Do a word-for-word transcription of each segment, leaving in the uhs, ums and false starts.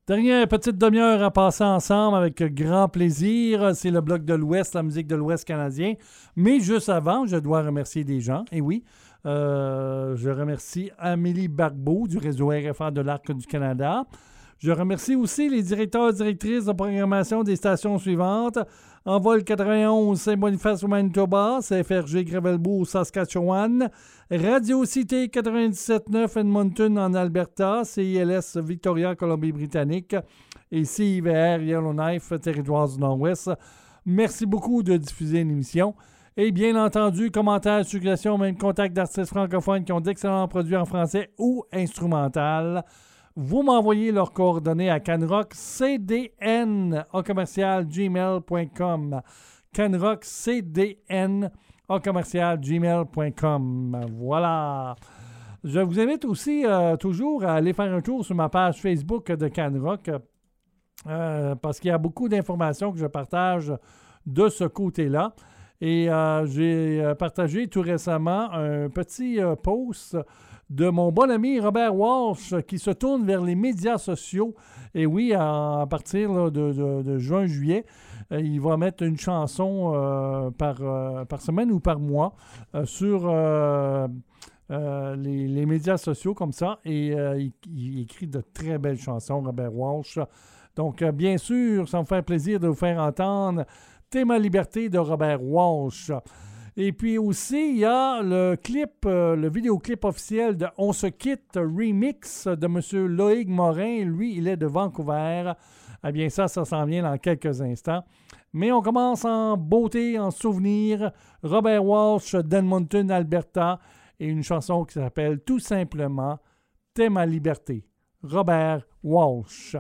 Dernière petite demi-heure à passer ensemble avec grand plaisir. C'est le bloc de l'Ouest, la musique de l'Ouest canadien. Mais juste avant, je dois remercier des gens. Et oui, euh, je remercie Amélie Barbeau du réseau R F A de l'Arc du Canada. Je remercie aussi les directeurs et directrices de programmation des stations suivantes. Envol quatre-vingt-onze, Saint-Boniface au Manitoba, C F R G Gravelbourg au Saskatchewan, Radio Cité quatre-vingt-dix-sept neuf Edmonton en Alberta, C I L S Victoria, Colombie-Britannique et C I V R Yellowknife, Territoire du Nord-Ouest. Merci beaucoup de diffuser l'émission. Et bien entendu, commentaires, suggestions, même contact d'artistes francophones qui ont d'excellents produits en français ou instrumental. Vous m'envoyez leurs coordonnées à canrockcdn au commercial gmail point com. canrockcdn au commercial gmail point com. Voilà. Je vous invite aussi euh, toujours à aller faire un tour sur ma page Facebook de Canrock euh, parce qu'il y a beaucoup d'informations que je partage de ce côté-là. Et euh, j'ai partagé tout récemment un petit euh, post de mon bon ami Robert Walsh qui se tourne vers les médias sociaux. Et oui, à, à partir là, de, de, de juin-juillet, euh, il va mettre une chanson euh, par, euh, par semaine ou par mois euh, sur euh, euh, les, les médias sociaux comme ça. Et euh, il, il écrit de très belles chansons, Robert Walsh. Donc, euh, bien sûr, ça me fait plaisir de vous faire entendre T'es ma liberté de Robert Walsh. Et puis aussi, il y a le clip, euh, le vidéoclip officiel de On se quitte remix de M. Loïc Morin. Lui, il est de Vancouver. Eh bien, ça, ça s'en vient dans quelques instants. Mais on commence en beauté, en souvenir. Robert Walsh d'Edmonton, Alberta. Et une chanson qui s'appelle tout simplement T'es ma liberté. Robert Walsh.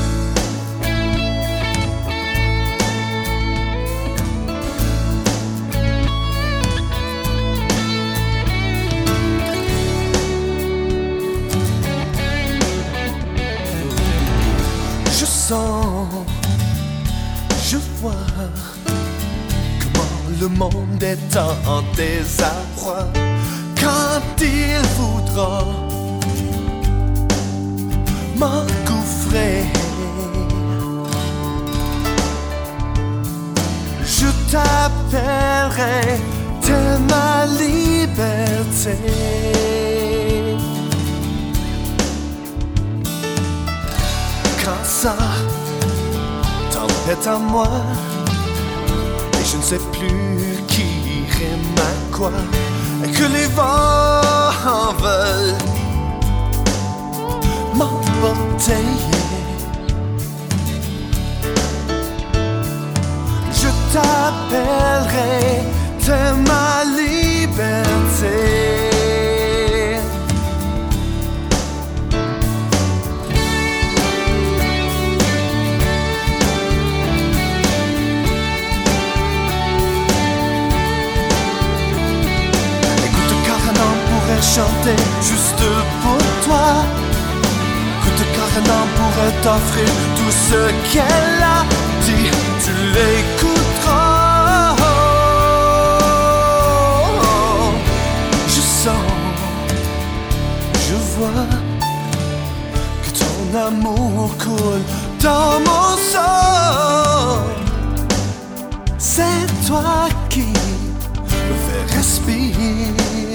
Je sens, je vois comment le monde est en désarroi quand il voudra m'engouffrer. Je t'appellerai, t'es ma liberté. Quand ça tempête à moi et je ne sais plus qui rime à quoi, et que les vents veulent m'emporter, je t'appellerai, t'es ma liberté. Chanter juste pour toi. Écoute, Karanan pourrait t'offrir tout ce qu'elle a dit. Tu l'écouteras. Je sens, je vois que ton amour coule dans mon sang. C'est toi qui me fais respirer.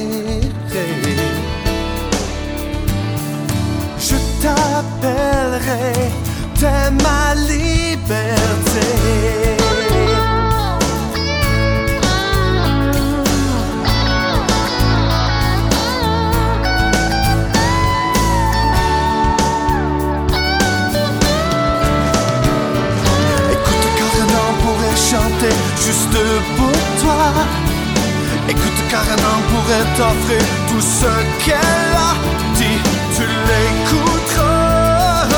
Je t'appellerai, t'es ma liberté. Écoute, Karanan pourrait chanter juste pour toi. Écoute, Karanan pourrait t'offrir tout ce qu'elle a dit. Tu l'écouteras.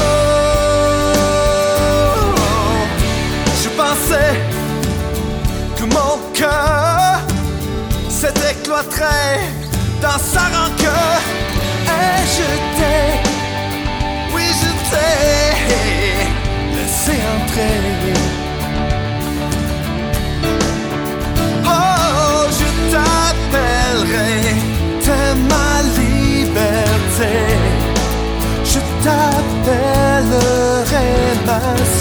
Je pensais que mon cœur s'était cloîtré dans sa rancœur. Et je t'ai, oui je t'ai laissé entrer. Oh, je t'appellerai, t'es ma liberté. Je t'appellerai.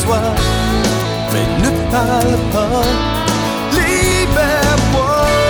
toi, mais ne parle pas, libère-moi.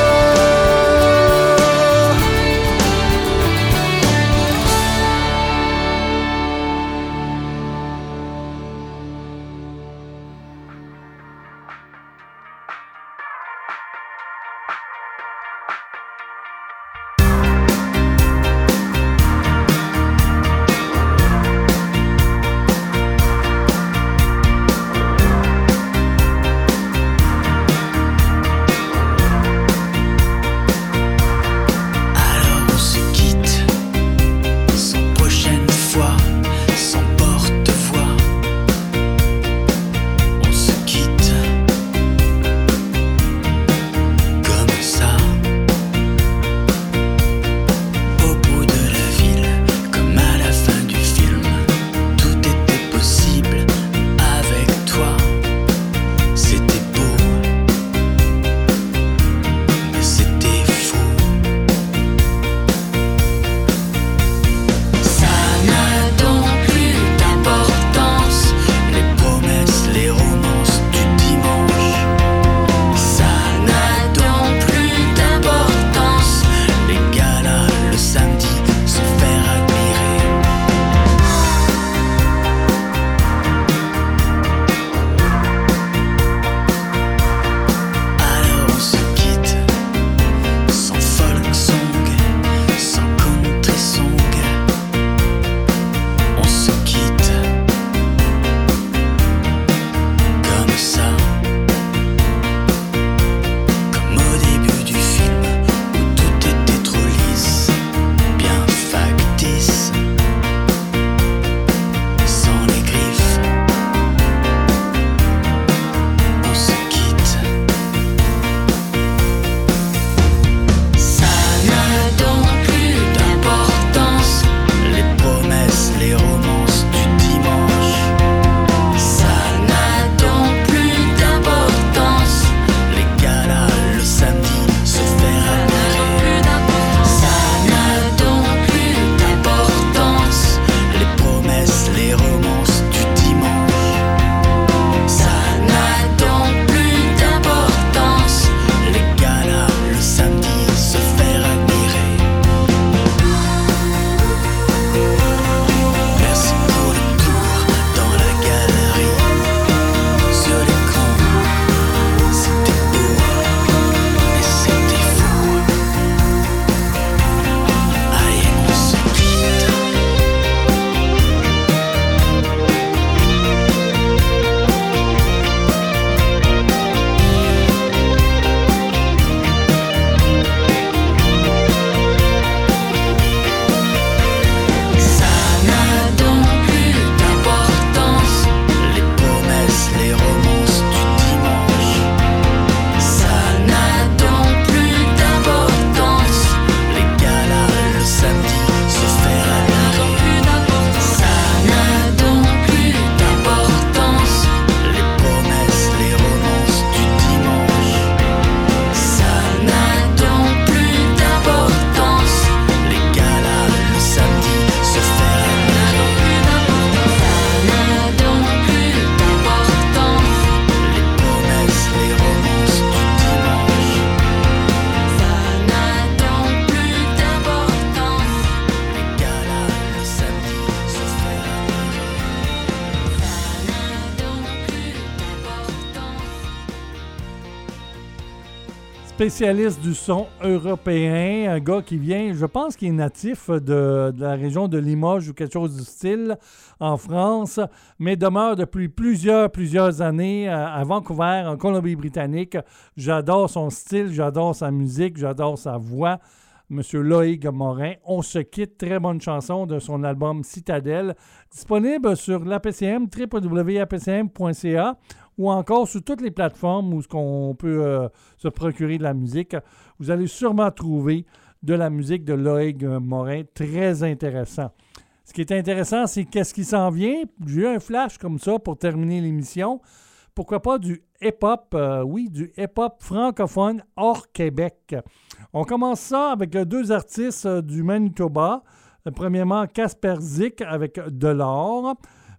spécialiste du son européen, un gars qui vient, je pense qu'il est natif de, de la région de Limoges ou quelque chose du style en France, mais demeure depuis plusieurs, plusieurs années à Vancouver, en Colombie-Britannique. J'adore son style, j'adore sa musique, j'adore sa voix. Monsieur Loïc Morin, On se quitte, très bonne chanson de son album Citadelle, disponible sur l'A P C M, w w w point a p c m point c a, ou encore sur toutes les plateformes où on peut euh, se procurer de la musique. Vous allez sûrement trouver de la musique de Loïc Morin, très intéressant. Ce qui est intéressant, c'est qu'est-ce qui s'en vient. J'ai eu un flash comme ça pour terminer l'émission. Pourquoi pas du hip-hop, euh, oui, du hip-hop francophone hors Québec. On commence ça avec deux artistes du Manitoba. Premièrement, Casper Zik avec De l'or.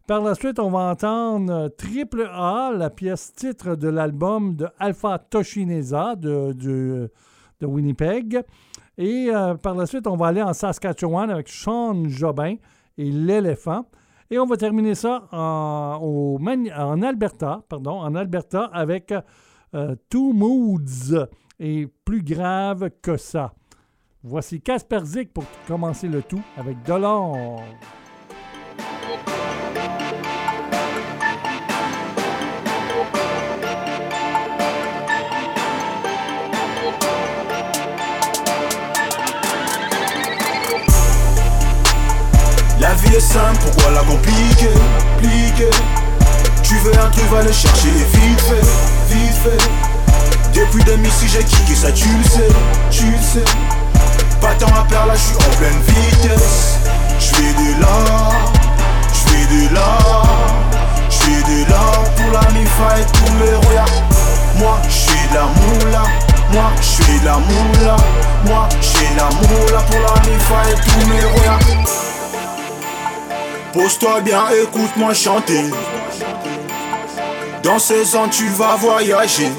Par la suite, on va entendre Triple A, la pièce titre de l'album de Alpha Toshineza de, de, de Winnipeg. Et euh, par la suite, on va aller en Saskatchewan avec Sean Jobin et L'Éléphant. Et on va terminer ça en, au, en Alberta, pardon, en Alberta avec euh, Two Moods et Plus grave que ça. Voici Casper Zik pour commencer le tout avec Dollar. La vie est simple, pourquoi la compliquer, compliquer? Tu veux un truc, va le chercher vite fait, vite fait. Depuis deux mille six j'ai kické ça, tu le sais, tu le sais. Pas tant à perdre là, je suis en pleine vitesse. J'fais de l'art, j'fais de l'art, j'fais de l'art pour la mi-fa et tous mes royas. Moi j'fais de la moula, moi j'fais de la moula, moi j'fais de la moula pour la mi-fa et tous mes royas. Pose-toi bien, écoute-moi chanter. Dans ces ans tu vas voyager.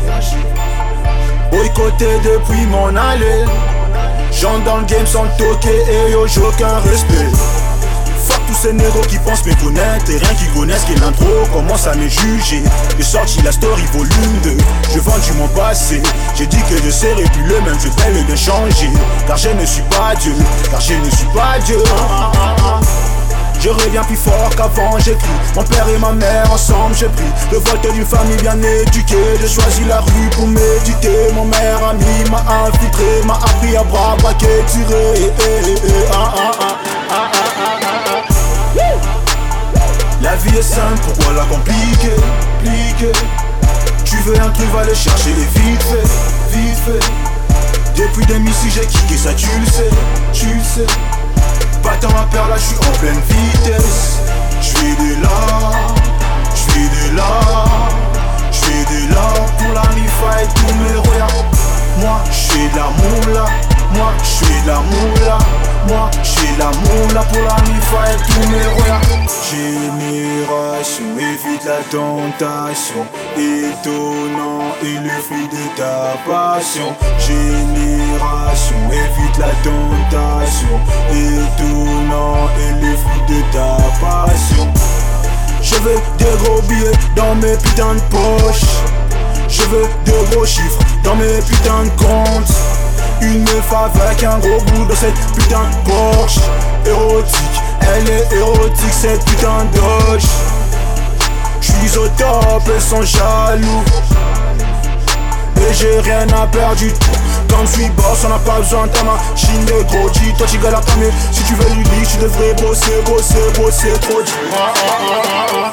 Boycotté depuis mon allée. J'entre dans le game sans toquer et yo j'ai aucun respect. Fuck tous ces négros qui pensent me connaître et rien qui connaissent qui est l'intro. Commence à me juger. J'ai sorti la story volume deux. Je vendu mon passé. J'ai dit que je serais plus le même, je vais le bien changer. Car je ne suis pas Dieu, car je ne suis pas Dieu. ah, ah, ah. Je reviens plus fort qu'avant, j'écris. Mon père et ma mère ensemble j'ai pris le vote d'une famille bien éduquée. J'ai choisi la rue pour méditer. Mon meilleur ami m'a infiltré, m'a appris à bras braquer, tirer. eh, eh, eh, ah, ah, ah, ah, ah, ah, ah. La vie est simple, pourquoi la compliquer, compliquer? Tu veux un truc, va le chercher vite fait, vite fait. Depuis deux mille six j'ai kické ça, tu le sais, tu le sais. Pas tant à perdre là, je suis en pleine vitesse. J'fais de l'art, j'fais de l'art, j'fais de l'art pour la mi-fa et tous mes royas. Moi j'fais de la moula, moi j'fais de la moula, moi j'fais de la moula pour la mi-fa et tous mes royas. Génération, évite la tentation, étonnant et le fruit de ta passion. Génération, évite la tentation, étonnant et le fruit de ta passion. Je veux des gros billets dans mes putains de poches. Je veux de gros chiffres dans mes putains de comptes. Une meuf avec un gros bout dans cette putain de Porsche. Érotique, elle est érotique cette putain de Dodge. J'suis au top, elles sont jaloux. Et j'ai rien à perdre du tout. Quand je suis boss, on n'a pas besoin de ta machine de gros G. Toi tu galères tant mieux, si tu veux du lit, tu devrais bosser, bosser, bosser trop dur. ah, ah, ah, ah.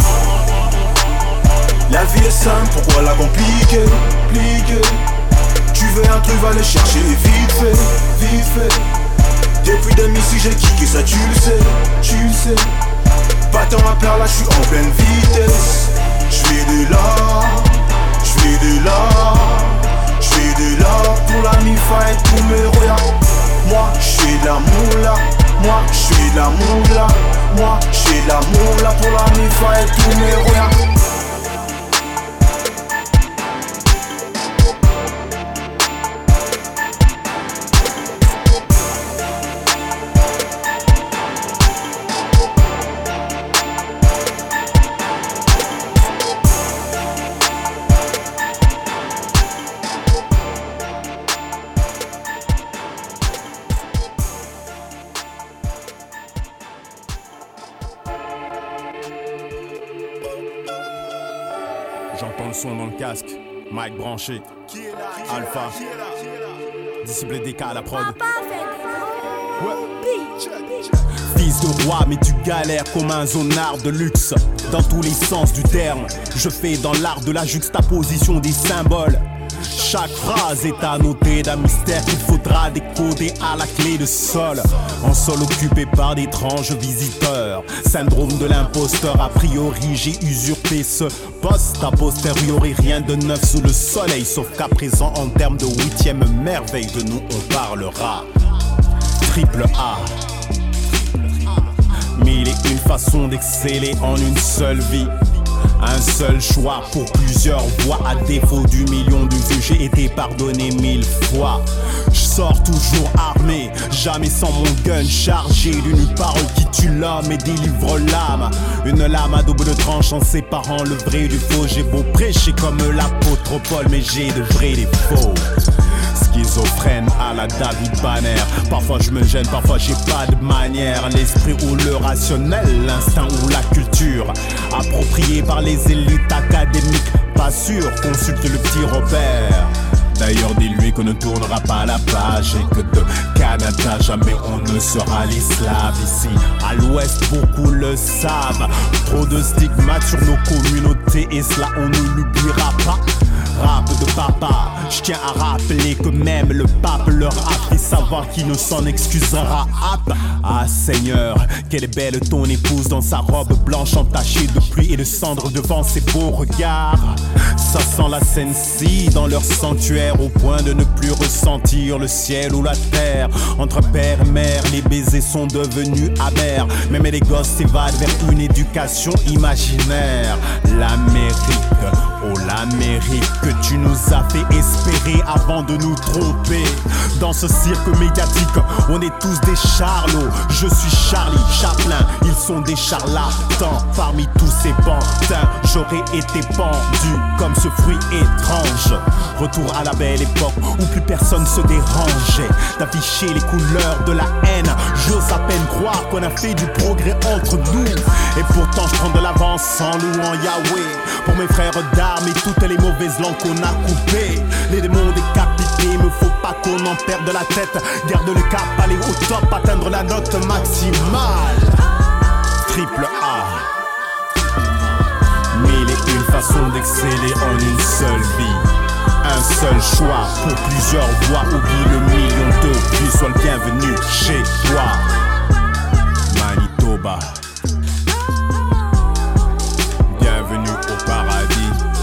La vie est simple, pourquoi la compliquer, compliquer? Tu veux un truc, va le chercher vite fait, vite fait. Depuis deux mille six j'ai kické ça, tu le sais, tu le sais. Pas tant à perdre là, je suis en pleine vitesse. J'fais de l'art, j'fais de l'art, j'fais de l'art pour la mi-fa et tous mes royas. Moi j'fais de la moula, moi j'fais de la moula, moi j'fais de la moula pour la mi-fa et tous mes royas. J'entends le son dans le casque, mic branché, Alpha, disciple D K à la prod. Ouais. Fils de roi mais tu galères comme un zonard de luxe. Dans tous les sens du terme, je fais dans l'art de la juxtaposition des symboles. Chaque phrase est annotée d'un mystère qu'il faudra décoder à la clé de sol. En sol occupé par d'étranges visiteurs. Syndrome de l'imposteur, a priori j'ai usurpé ce poste. A posteriori rien de neuf sous le soleil. Sauf qu'à présent en termes de huitième merveille de nous on parlera. Triple A. Mille et une façons d'exceller en une seule vie. Un seul choix pour plusieurs voix. À défaut du million de vues, j'ai été pardonné mille fois. Je sors toujours armé, jamais sans mon gun chargé d'une parole qui tue l'homme et délivre l'âme. Une lame à double tranche en séparant le vrai du faux. J'ai beau prêcher comme l'apôtre Paul, mais j'ai de vrais défauts. Schizophrène à la David Banner. Parfois je me gêne, parfois j'ai pas de manière. L'esprit ou le rationnel, l'instinct ou la culture, approprié par les élites académiques. Pas sûr, consulte le petit Robert. D'ailleurs dis-lui qu'on ne tournera pas la page et que de Canada jamais on ne sera les slaves. Ici à l'ouest beaucoup le savent. Trop de stigmates sur nos communautés et cela on ne l'oubliera pas. Rap de papa, je tiens à rappeler que même le pape leur a fait savoir qu'il ne s'en excusera. Ah Seigneur, quelle est belle ton épouse dans sa robe blanche entachée de pluie et de cendres devant ses beaux regards. Ça sent la Sensi dans leur sanctuaire au point de ne plus ressentir le ciel ou la terre. Entre père et mère, les baisers sont devenus amers. Même les gosses s'évadent vers une éducation imaginaire. L'Amérique, oh l'Amérique que tu nous as fait espérer avant de nous tromper. Dans ce cirque médiatique, on est tous des charlots. Je suis Charlie Chaplin, ils sont des charlatans. Parmi tous ces pantins, j'aurais été pendu comme ce fruit étrange. Retour à la belle époque où plus personne se dérangeait d'afficher les couleurs de la haine. J'ose à peine croire qu'on a fait du progrès entre nous. Et pourtant je prends de l'avance en louant Yahweh pour mes frères d'armes et toutes les mauvaises langues qu'on a coupées. Les démons décapités, me faut pas qu'on en perde la tête. Garde le cap, aller au top, atteindre la note maximale. Triple A. Mille et une façons d'exceller en une seule vie. Un seul choix pour plusieurs voix. Oublie le million de vues, sois le bienvenu chez toi. Manitoba. Bienvenue au paradis.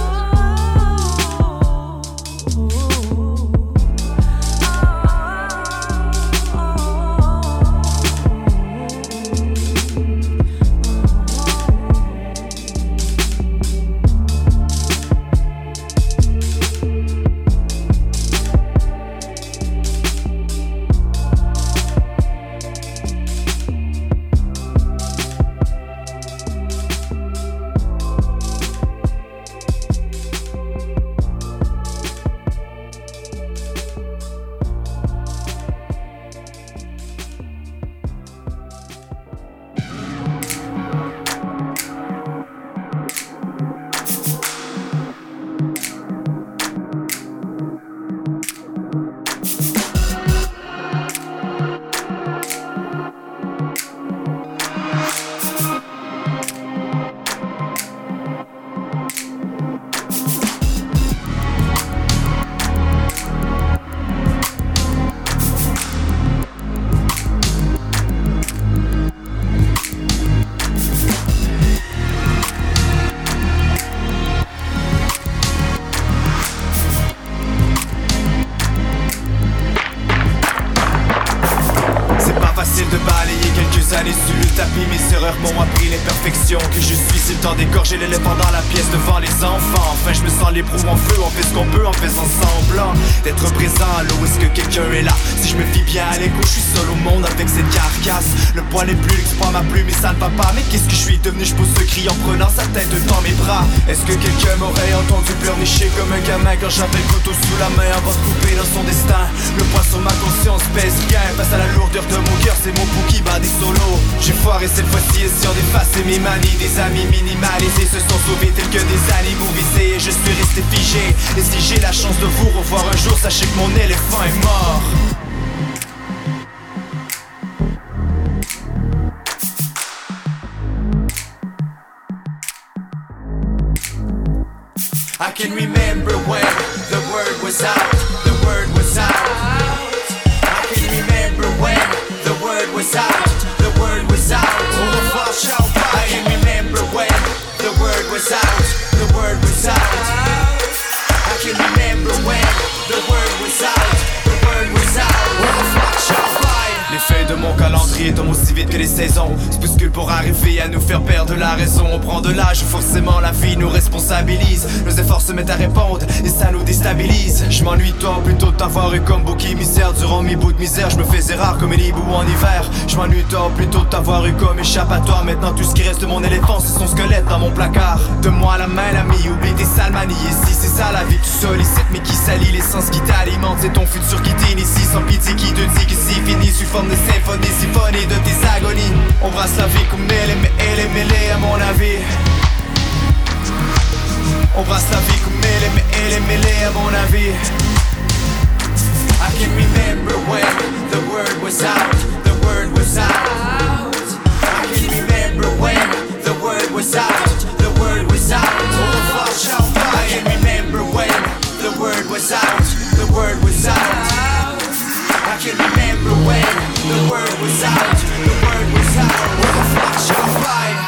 Que je suis, c'est le temps d'égorger l'éléphant dans la pièce devant les enfants. Enfin je me sens les roues en feu, on fait ce qu'on peut en faisant semblant d'être présent. Allô, est-ce que quelqu'un est là? Si je me fie bien à l'écho, je suis seul au monde avec cette carcasse. Le poil est plus, l'exploit ma plume et ça ne va pas. Mais qu'est-ce que je suis devenu? Je pose ce cri en prenant sa tête dans mes bras. Est-ce que quelqu'un m'aurait entendu pleurnicher comme un gamin quand j'avais le couteau sous la main avant de couper dans son destin? Le poids sur ma conscience pèse bien face à la lourdeur de mon cœur, c'est mon pouls qui bat des solos. J'ai foiré cette fois-ci, essayant d'effacer mes manies. Des amis minimalisés se sont sauvés tels que des animaux visés. Et je suis resté figé. Et si j'ai la chance de vous revoir un jour, sachez que mon éléphant est mort. I can remember when the word was out, the word was out. I can remember when the word was out, the word was out. I can remember when the word was out, the word was out. I can remember when the word was out, the word was out. Les feuilles de mon calendrier tombent aussi vite que les saisons se bousculent pour arriver à nous faire perdre la raison. On prend de l'âge, forcément la vie nous responsabilise. Nos efforts se mettent à répondre et ça nous déstabilise. Je m'ennuie de toi plutôt de t'avoir eu comme bouc émissaire. Durant mes bouts de misère, je me faisais rare comme un hibou en hiver. Je m'ennuie de toi plutôt de t'avoir eu comme échappatoire. Maintenant tout ce qui reste de mon éléphant c'est son squelette dans mon placard. Donne-moi la main l'ami, oublie tes sales manies. Et si c'est ça la vie, tu sollicites mais qui salit l'essence qui t'alimente. C'est ton futur qui t'initie sans pitié qui te dit que c'est fini. Sous forme de symphonie, symphonie de tes agonies. On brasse la vie comme mêlée, mais elle est mêlée à mon avis. On brasse la vie comme mêlée, mais elle est mêlée à mon avis. I can remember when the word was out, the word was out. I can remember when the word was out, the word was out. I can remember when the word was out, the word was out. I can remember when the word was out, the word was out. With a flash of light.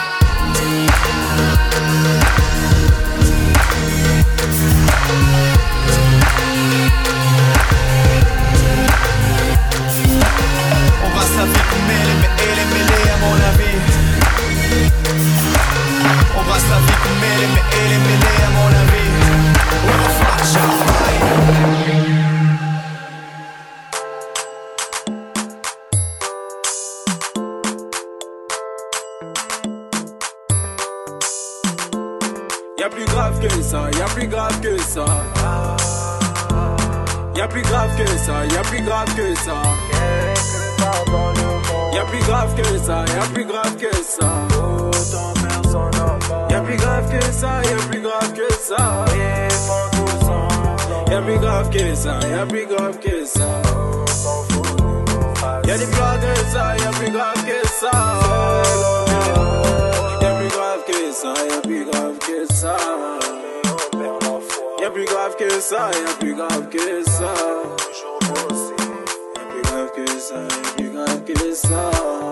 On va sa vie comme elle est, mais elle est mêlée à mon avis. On va sa vie comme elle est, mais elle est mêlée à mon avis. With a flash of light. Y'a plus grave que ça, y'a plus grave que ça. Y'a plus grave que ça, y'a plus grave que ça. Y'a plus grave que ça, y'a plus grave que ça. Y'a plus grave que ça, y'a plus grave que ça. Y'a plus grave que ça, y'a plus grave que ça. Y'a des blagues que ça, y'a plus grave que ça. Y'a plus grave que ça, y'a plus grave que ça. Y'a plus grave que ça, y'a plus grave que ça. Y'a plus grave que ça, y'a plus grave que ça.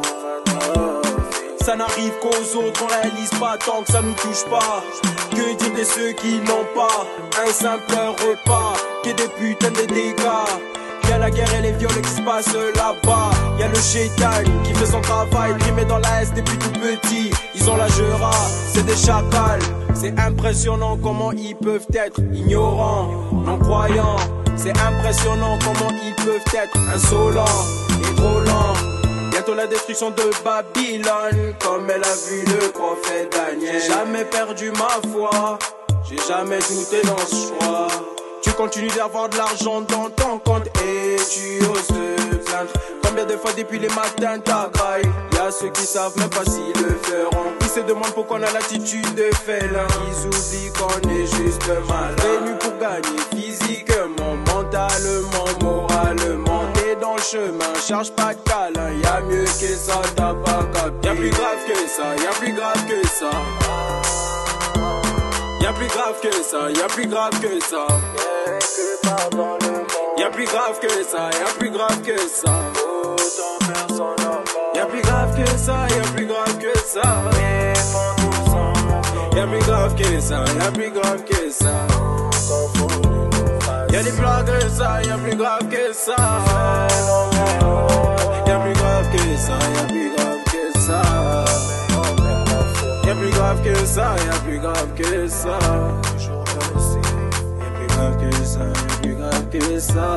Ça n'arrive qu'aux autres, on réalise pas tant que ça nous touche pas. Que dire de ceux qui n'ont pas un simple repas, qui est des putains de dégâts. Y'a la guerre et les viols qui se passent là-bas. Y'a le shaitan qui fait son travail, trimé dans la S depuis tout petit. Ils ont la jera, c'est des chacals. C'est impressionnant comment ils peuvent être ignorants, non-croyants. C'est impressionnant comment ils peuvent être insolents et trop lents. Bientôt la destruction de Babylone, comme elle a vu le prophète Daniel. J'ai jamais perdu ma foi, j'ai jamais douté dans ce choix. Tu continues d'avoir de l'argent dans ton compte et tu oses te plaindre. Combien de fois depuis les matins t'as graille? Y'a ceux qui savent même pas s'ils le feront. Ils se demandent pourquoi on a l'attitude de félin. Ils oublient qu'on est juste malade. Venu pour gagner physiquement, mentalement, moralement. T'es dans le chemin, charge pas de câlin. Y'a mieux que ça, t'as pas capté. Y'a plus grave que ça, y'a plus grave que ça. Y'a plus grave que ça, y'a plus grave que ça. Y'a plus grave que ça, y'a plus grave que ça. Y'a plus grave que ça, y'a plus grave que ça. Y'a plus grave que ça, y'a plus grave que ça. Y'a des blagues que ça, y'a plus grave que ça. Y'a plus grave que ça, y'a plus grave que ça. Y'a plus grave que ça, y'a plus grave que ça. Y'a plus grave que ça, y'a plus grave que ça.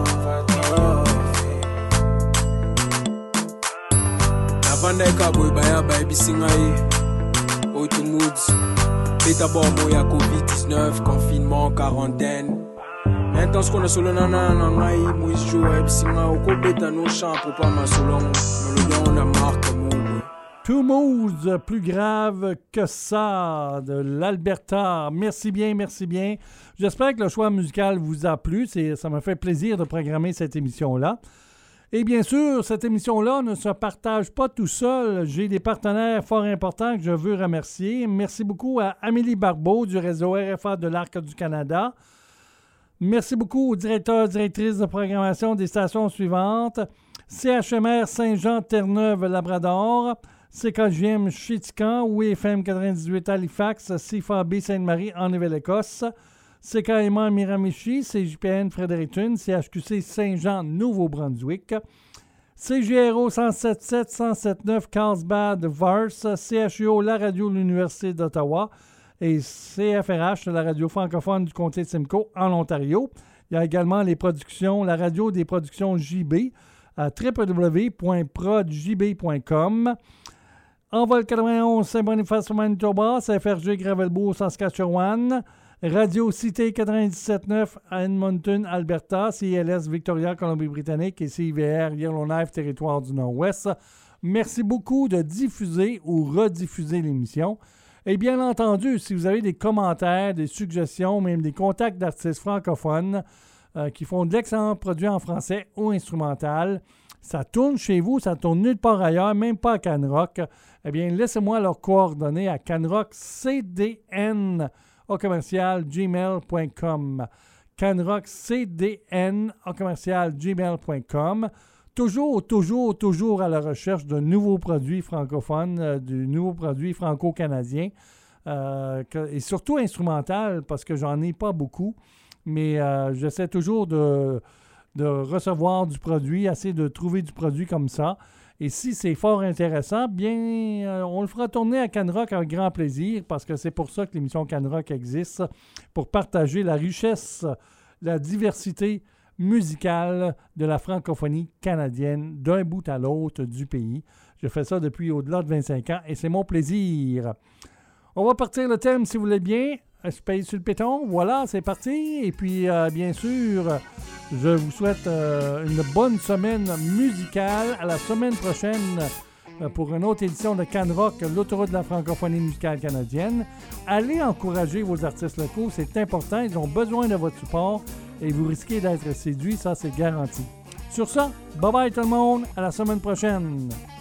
La Vandeka boy baya baby singaï. Auto moods. Et d'abord moi y'a covid dix-neuf, confinement, quarantaine. Maintenant ce qu'on a solo nana nangaï, moi je joue baby singa au kobeta nos champs pour pas ma solo. Mais le gars on a marqué mon. Two Moves, plus grave que ça, de l'Alberta. Merci bien, merci bien. J'espère que le choix musical vous a plu. C'est, ça m'a fait plaisir de programmer cette émission-là. Et bien sûr, cette émission-là ne se partage pas tout seul. J'ai des partenaires fort importants que je veux remercier. Merci beaucoup à Amélie Barbeau du réseau R F A de l'Arc du Canada. Merci beaucoup au directeur, directrice de programmation des stations suivantes. C H M R Saint-Jean-Terre-Neuve-Labrador. C K J M Chitican, W F M quatre-vingt-dix-huit Halifax, C F A B Sainte-Marie en Nouvelle-Écosse, C K M A Miramichi, C J P N Fredericton, C H Q C Saint-Jean Nouveau-Brunswick, C G R O cent sept sept, cent sept neuf Carlsbad Vars, C H U O, la radio de l'Université d'Ottawa, et C F R H, la radio francophone du comté de Simcoe, en Ontario. Il y a également les productions, la radio des productions J B, à w w w point prod j b point com. Envol quatre-vingt-onze, Saint-Boniface, Manitoba, C F R G, Gravelbourg, Saskatchewan. Radio Cité quatre-vingt-dix-sept neuf à Edmonton, Alberta, C I L S Victoria, Colombie-Britannique et C I V R Yellowknife, Territoire du Nord-Ouest. Merci beaucoup de diffuser ou rediffuser l'émission. Et bien entendu, si vous avez des commentaires, des suggestions, même des contacts d'artistes francophones euh, qui font de l'excellents produits en français ou instrumental, ça tourne chez vous, ça tourne nulle part ailleurs, même pas à Canrock, eh bien laissez-moi leurs coordonnées à canrockcdn au commercial gmail point com. canrockcdn au commercial gmail point com. Toujours, toujours, toujours à la recherche de nouveaux produits francophones, euh, de nouveaux produits franco-canadiens, euh, que, et surtout instrumental, parce que j'en ai pas beaucoup, mais euh, j'essaie toujours de, de recevoir du produit, essayer de trouver du produit comme ça. Et si c'est fort intéressant, bien, euh, on le fera tourner à Canrock avec grand plaisir, parce que c'est pour ça que l'émission Canrock existe, pour partager la richesse, la diversité musicale de la francophonie canadienne d'un bout à l'autre du pays. Je fais ça depuis au-delà de vingt-cinq ans et c'est mon plaisir. On va partir le thème, si vous voulez bien. Je paye sur le péton. Voilà, c'est parti. Et puis, euh, bien sûr, je vous souhaite euh, une bonne semaine musicale. À la semaine prochaine euh, pour une autre édition de Canrock, l'autoroute de la francophonie musicale canadienne. Allez encourager vos artistes locaux, c'est important. Ils ont besoin de votre support et vous risquez d'être séduits, ça c'est garanti. Sur ça, bye bye tout le monde, à la semaine prochaine.